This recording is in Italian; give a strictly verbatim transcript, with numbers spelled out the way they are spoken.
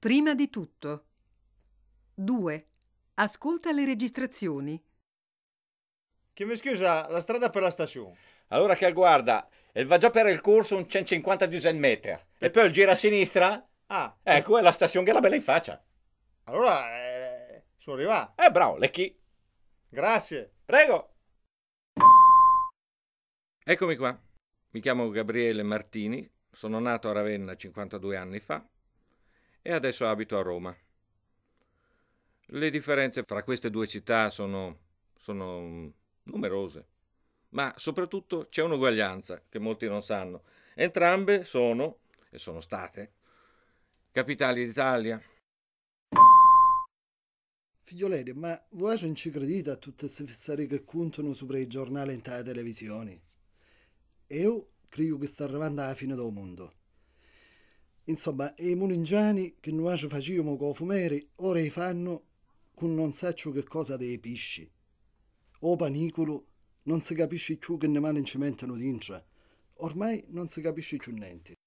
Prima di tutto. due. Ascolta le registrazioni. Che mi scusa, la strada per la stazione. Allora che guarda, e va già per il corso un centocinquanta metri. E poi il gira a sinistra. Ah, Ecco, è la stazione che è la bella in faccia. allora eh, sono arrivato. Eh, bravo, le chi? Grazie. Prego. Eccomi qua. Mi chiamo Gabriele Martini, sono nato a Ravenna cinquantadue anni fa e adesso abito a Roma. Le differenze fra queste due città sono, sono numerose, ma soprattutto c'è un'uguaglianza che molti non sanno. Entrambe sono, e sono state, capitali d'Italia. Figlioleri, ma voi non ci credete a tutte queste fissare che contano sopra i giornali e nelle televisioni? Io credo che sta arrivando alla fine del mondo. Insomma, i mulingiani che noi ci facevamo con i fumeri, ora li fanno con non so che cosa dei pesci. O panicolo, non si capisce più che ne male ci mettono dentro. Ormai non si capisce più niente.